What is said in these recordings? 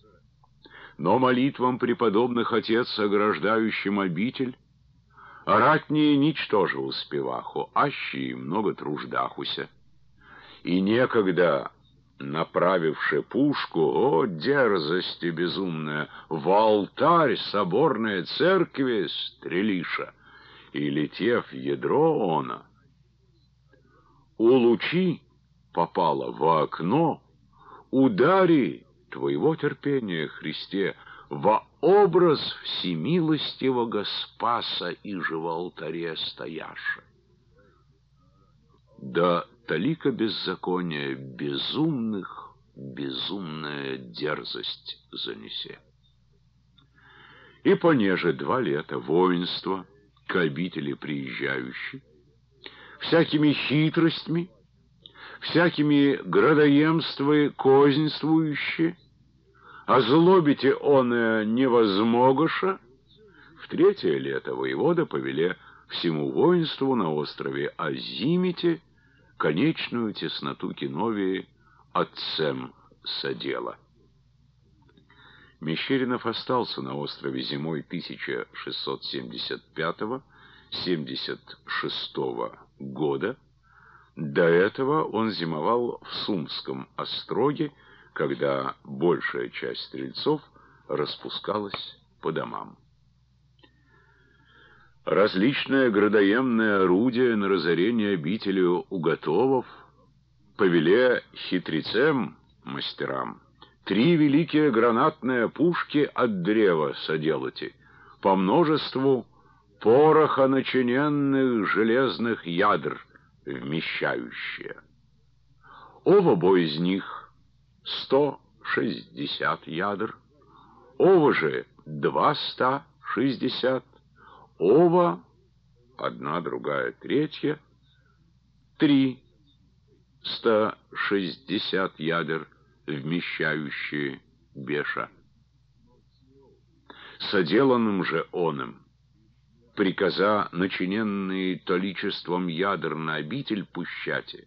Но молитвам преподобных отец, ограждающим обитель, ратнее ничтоже успеваху, аще и много труждахуся. И некогда, направивши пушку, о, дерзости безумная, в алтарь соборной церкви стрелиша, и, летев ядро она, у лучи попала в окно, удари Твоего терпения, Христе, во образ всемилостивого Спаса и же в алтаре стояша. Да талика беззакония безумных безумная дерзость занесе. И понеже 2 лета воинства к обители приезжающие, всякими хитростями, всякими градоемствы кознствующие, озлобите оное невозмогоша, в 3 лето воевода повеле всему воинству на острове Азимите конечную тесноту Киновии отцем содела. Мещеринов остался на острове зимой 1675-76 года. До этого он зимовал в Сумском остроге, когда большая часть стрельцов распускалась по домам. Различное градоемное орудие на разорение обители уготовав, повеле хитрецам, мастерам, 3 великие гранатные пушки от древа соделати, по множеству пороха начиненных железных ядр вмещающие. Оба из них 160 ядр, оба же 260, оба, одна, другая, третья, 360 ядер, вмещающие беша. Соделанным же оным приказа начиненные толичеством ядер на обитель пущати.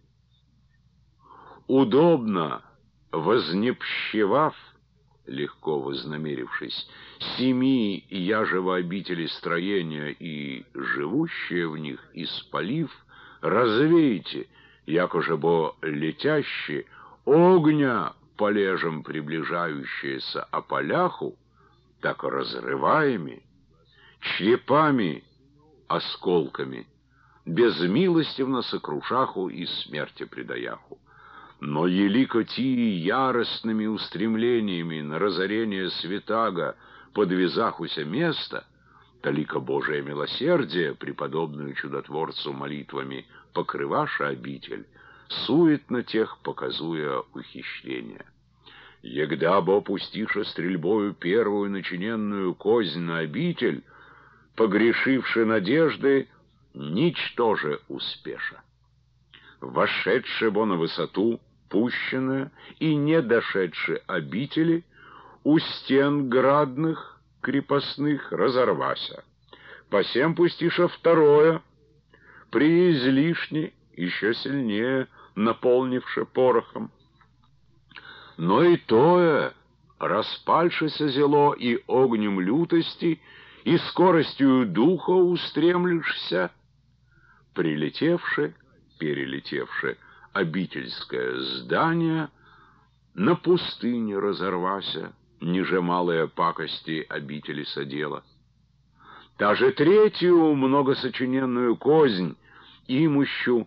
Удобно вознепщевав, легко вознамерившись, 7 яжево обители строения и живущие в них, испалив, развейте, якоже бо летящие, огня полежем приближающиеся ополяху, так разрываеми, черепами, осколками, безмилостивно сокрушаху и смерти предаяху. Но елико тии яростными устремлениями на разорение святаго подвизахуся место, талико Божие милосердие, преподобную чудотворцу молитвами покрываша обитель, суетно тех показуя ухищрения. Егда бо пустиша стрельбою первую начиненную кознь на обитель, погрешивши надежды, ничтоже успеша. Вошедши бо на высоту, пущенная и не дошедши обители, у стен градных крепостных разорвася. Посем пустиша второе, при излишне, еще сильнее наполнивши порохом. Но и тое, распальшися зело и огнем лютости, и скоростью духа устремлешься, прилетевши, перелетевши обительское здание, на пустыне разорвася, ниже малые пакости обители содела. Та же третью многосочиненную кознь, имущу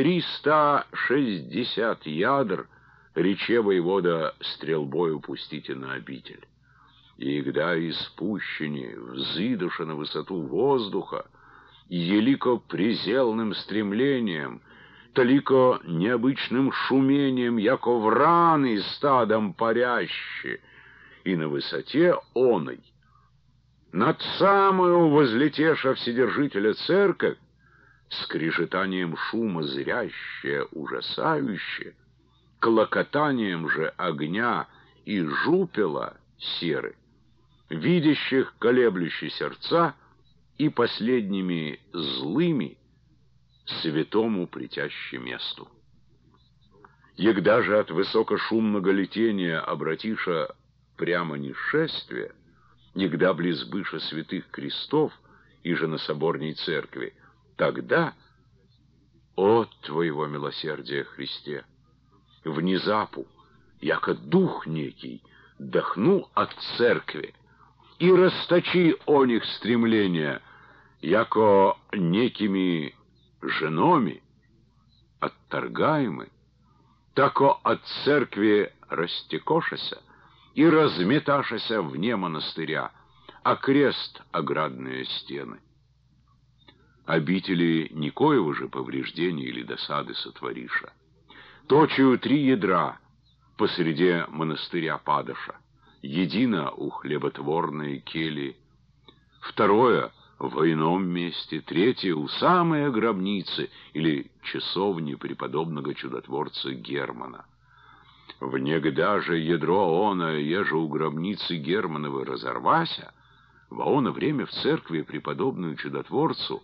360 ядр, рече воевода стрельбою пустите на обитель. И когда испущени, взидыша на высоту воздуха, елико презелным стремлением, толико необычным шумением, яко враны стадом парящие, и на высоте оной, над самую возлетеша Вседержителя церковь, скрежетанием шума зрящее, ужасающее, клокотанием же огня и жупела серы, видящих колеблющие сердца и последними злыми святому притяще месту. Егда же от высокошумного летения обратиша прямо ни шествия, нигда близ быша святых крестов, и же на соборней церкви, тогда, от Твоего милосердия, Христе, внезапу, яко дух некий, дохнул от церкви, и расточи о них стремления, яко некими женами отторгаемы, тако от церкви растекошася и разметашася вне монастыря, а крест оградные стены. Обители никоего же повреждения или досады сотвориша. Точию 3 ядра посреди монастыря падаша, едино у хлеботворной кельи, второе в ином месте, третье у самой гробницы или часовни преподобного чудотворца Германа. Внегда же ядро оно, еже у гробницы Германовой разорвася, во оно время в церкви преподобную чудотворцу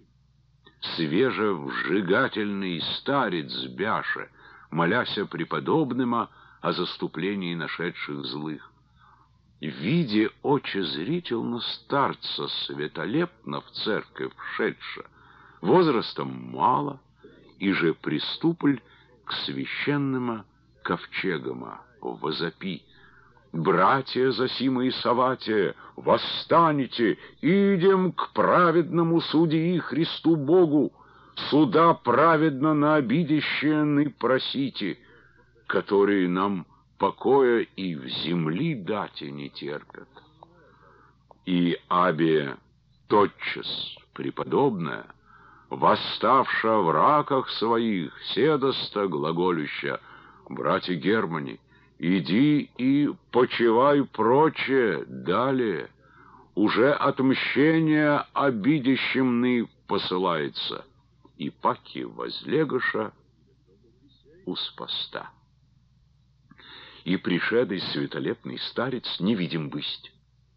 свежевжигательный старец бяше, моляся преподобныма о заступлении нашедших злых. Видя очезрительно старца светолепно в церковь вшедша, возрастом мало, и же приступль к священному ковчегама возопи: «Братья Зосима и Саватия, восстанете, идем к праведному судьи Христу Богу, суда праведно на обидящее просите, которые нам покоя и в земли дати не терпят». И Абия тотчас преподобная, восставша в раках своих, седоста глаголюща: «Братья Германи, иди и почивай прочее далее, уже отмщение обидящим ны посылается», и паки возлегаша успоста. И пришедший светолепный старец невидим бысть.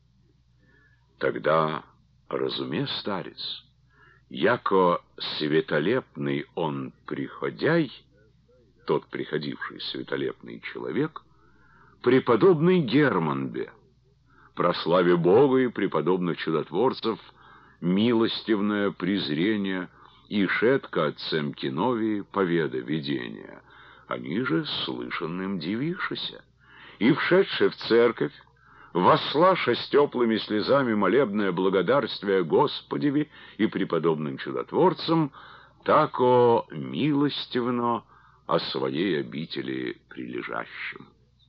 Тогда разуме старец, яко светолепный он приходяй, тот приходивший светолепный человек, преподобный Германбе, прославе Бога и преподобных чудотворцев, милостивное презрение, и шетко отцем Киновии поведа видения, они же слышанным дивившися, и вшедшие в церковь, восслаша с теплыми слезами молебное благодарствие Господеви и преподобным чудотворцам, тако милостивно о своей обители прилежащим.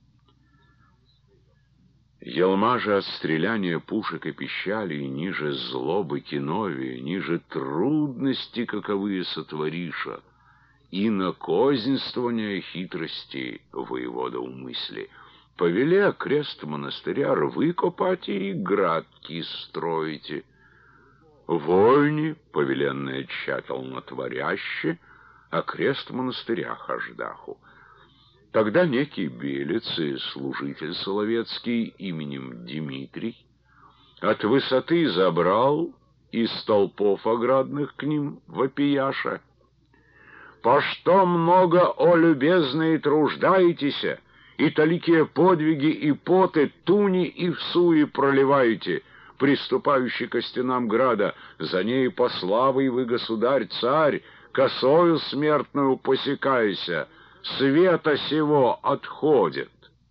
Елма же от стреляния пушек и пищали, и ниже злобы Киновия, ниже трудности, каковые сотвориша, и на кознствование хитрости воевода умысли, повели крест монастыря рвы копать и градки строите. Войни, повеленные тщательно творяще, а крест монастыря хождаху. Тогда некий белец и служитель соловецкий именем Дмитрий от высоты забрал из толпов оградных к ним вопияша: «По что много, о любезные, труждаетеся, и таликие подвиги и поты туни и всуи проливаете, приступающий ко стенам града, за ней по славы вы, государь-царь, косою смертную посекайся, света сего отходит».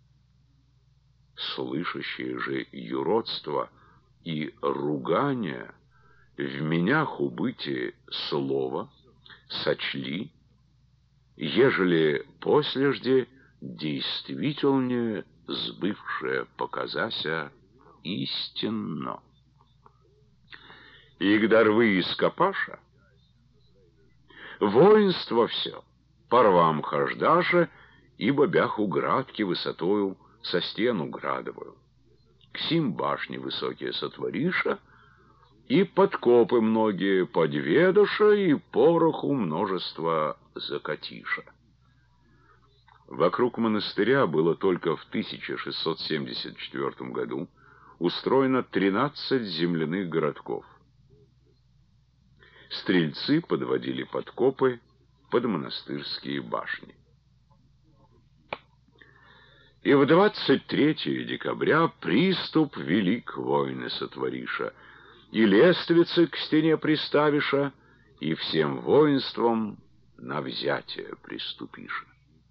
Слышащие же юродство и ругание в меня хубыте слово сочли, ежели послежде действительнее сбывшее показася истинно. И когда рвы из копаша, воинство все по рвам хождаша, ибо бяху градки высотою со стену градовую. К сим башни высокие сотвориша, и подкопы многие подведуша, и пороху множество закатиша. Вокруг монастыря было только в 1674 году устроено 13 земляных городков. Стрельцы подводили подкопы под монастырские башни. И в 23 декабря приступ велик войны сотвориша, и лествицы к стене приставиша, и всем воинством на взятие приступиша.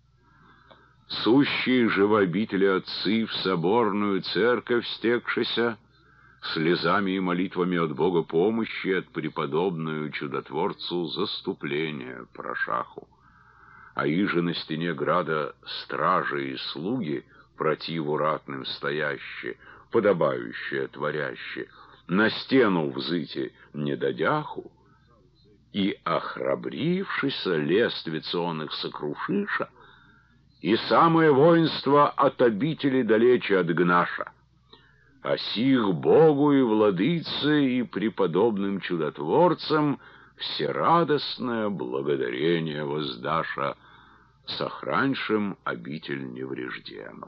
Сущие же в обители отцы в соборную церковь стекшися, слезами и молитвами от Бога помощи, от преподобную чудотворцу заступления прошаху. А иже на стене града стражи и слуги, противу ратным стоящие, подобающие творящие, на стену взыти не дадяху, и охрабрившися лествица он их сокрушиша, и самое воинство от обители далече отгнаша. А сих Богу и владыце и преподобным чудотворцам всерадостное благодарение воздаша, сохраньшим обитель неврежденну.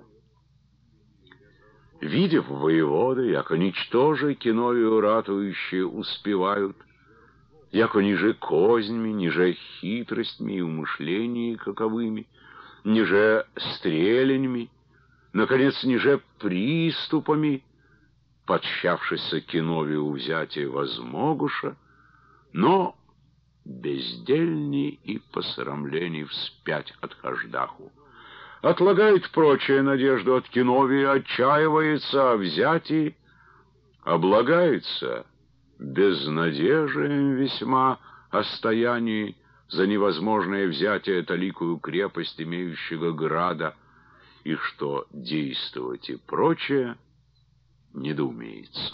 Видев воеводы, яко ничтоже киновию ратующие успевают, яко ниже козньми, ниже хитростьми и умышлениями каковыми, ниже стреленьми, наконец, ниже приступами, подщавшися киновию взятия возмогуша, но бездельни и посрамлений вспять отхождаху. Отлагает прочая надежду от киновия, отчаивается о взятии, облагается безнадежием весьма о стоянии за невозможное взятие таликую крепость имеющего града, и что действовать и прочее недоумеется.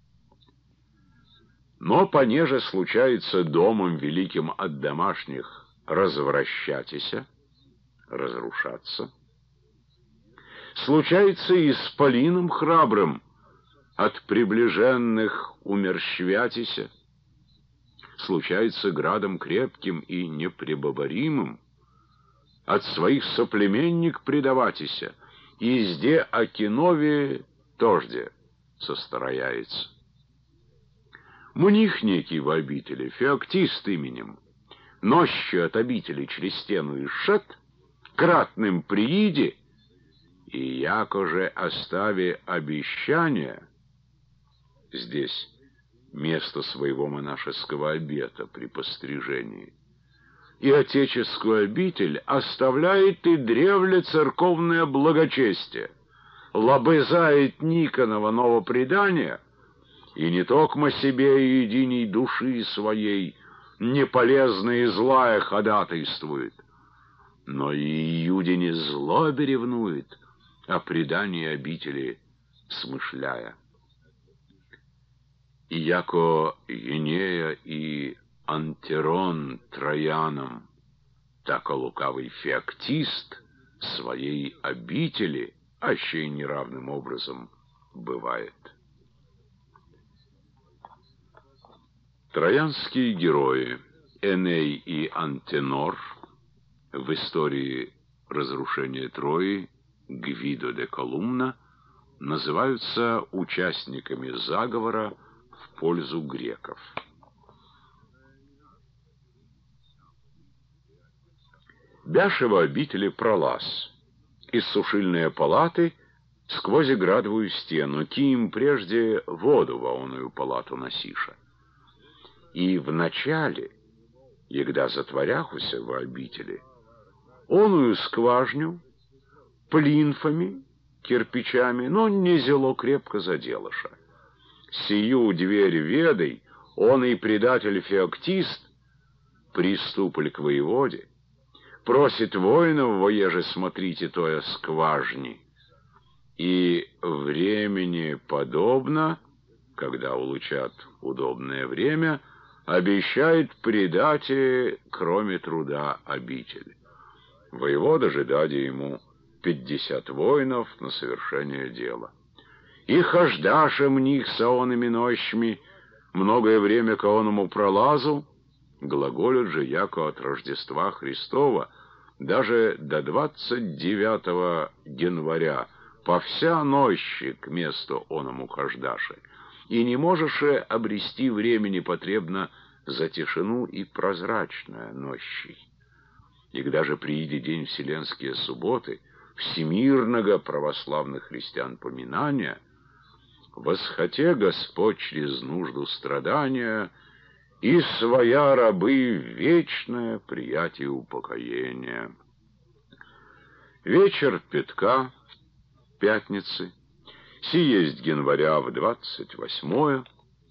Но понеже случается домом великим от домашних развращатися, разрушаться, случается и с полином храбрым от приближенных умерщвятися, случается градом крепким и непребоборимым от своих соплеменник предаватися, и изде о кинове тожде состараяется. Мних некий в обители, феоктист именем, нощи от обители через стену и шат, кратным прииде, и яко же остави обещания, здесь место своего монашеского обета при пострижении, и отеческую обитель оставляет и древле церковное благочестие, лобызает Никонова новопредания, и не токмо себе и единей души своей неполезно и злая ходатайствует, но и Иудине злобе ревнует, о предании обители смышляя. И яко Енея и Антерон Трояном, так и лукавый феоктист своей обители аще неравным образом бывает. Троянские герои Эней и Антенор в истории разрушения Трои Гвидо де Колумна называются участниками заговора в пользу греков. Бяшева обители пролаз, из сушильные палаты сквозь градовую стену, ким прежде воду в оную палату носиша. И в начале, егда затворяхуся в обители, оную скважню плинфами, кирпичами, но не зело крепко заделаша. Сию дверь ведай, он и предатель феоктист приступль к воеводе, просит воинов, воеже смотрите тоя скважни, и времени подобно, когда улучат удобное время, обещает предать, кроме труда, обитель. Воевода же даде ему 50 воинов на совершение дела. И хождаша мних с онными нощами многое время к оному пролазу, глаголят же яко от Рождества Христова даже до 29 января по вся нощи к месту оному хождаши, и не можешь обрести времени потребно за тишину и прозрачное нощей. И когда же прииде день вселенские субботы, всемирного православных христиан поминания, восхоте Господь через нужду страдания, и своя рабы вечное приятие упокоения. Вечер пятка, пятницы, сиесть января в 28-е,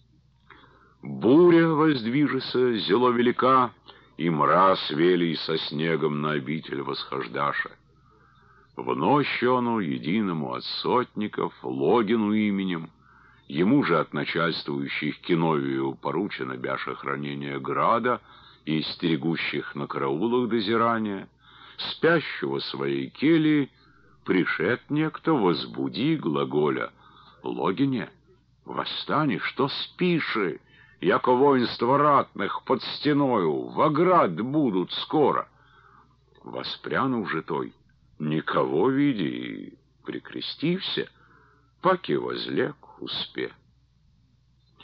буря воздвижется, зело велика, и мраз велий со снегом на обитель восхождаша. В ночь ону единому от сотников, Логину именем, ему же от начальствующих Киновию поручено бяше хранение града и стерегущих на караулах дозирания, спящего своей кельи пришед некто, возбуди глаголя: «Логине, восстань, что спиши, яко воинство ратных под стеною, в град будут скоро». Воспрянув же той, никого види, и прикрестився, паки возлег успе.